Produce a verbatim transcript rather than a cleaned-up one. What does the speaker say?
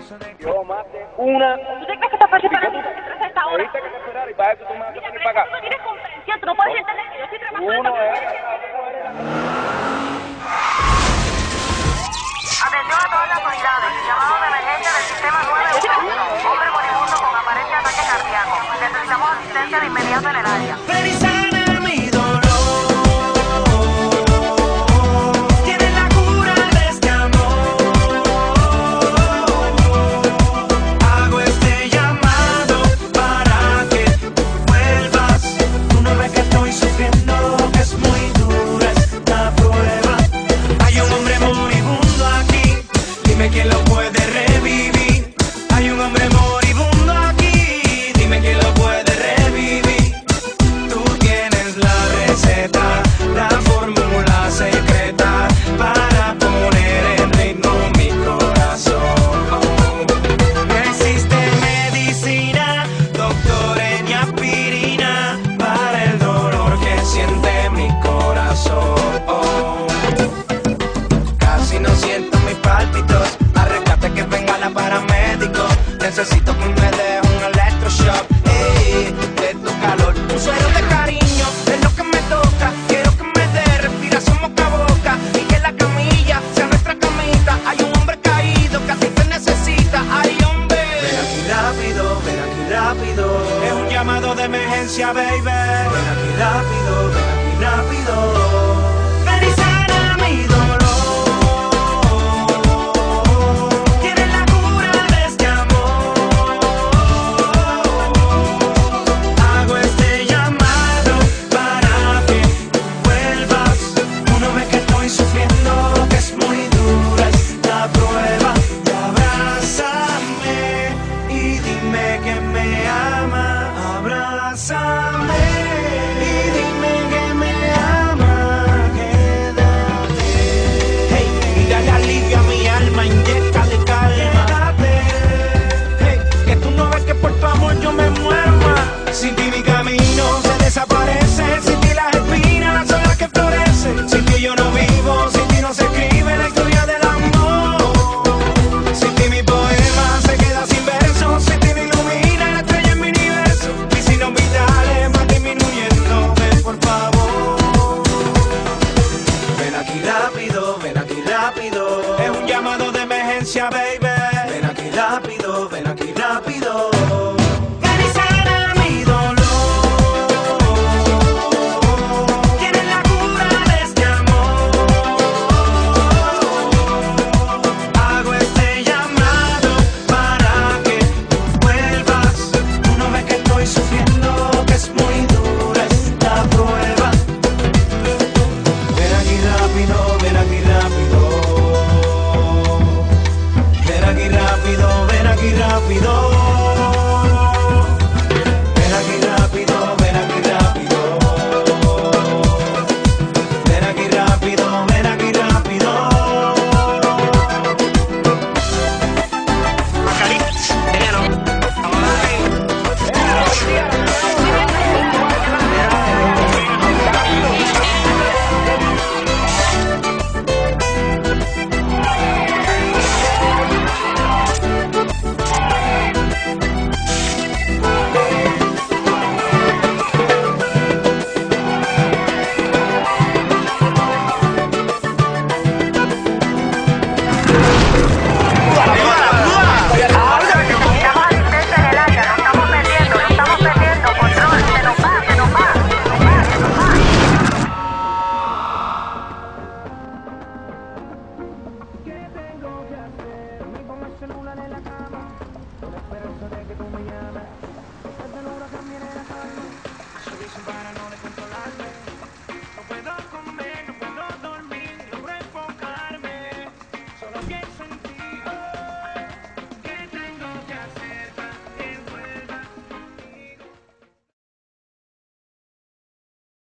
Yo más de una. ¿Tú te crees que está fácil para mí entrar a esta Me hora? dijiste que te esperara y para eso tú me vas a Mira, venir pero para es que tú no acá. tienes comprensión, tú no puedes entender que yo estoy trabajando. Uno es. Atención a todas las unidades. Llamado de emergencia del sistema nueve uno uno. Hombre moribundo con aparente ataque cardíaco. Necesitamos asistencia de inmediato en el área.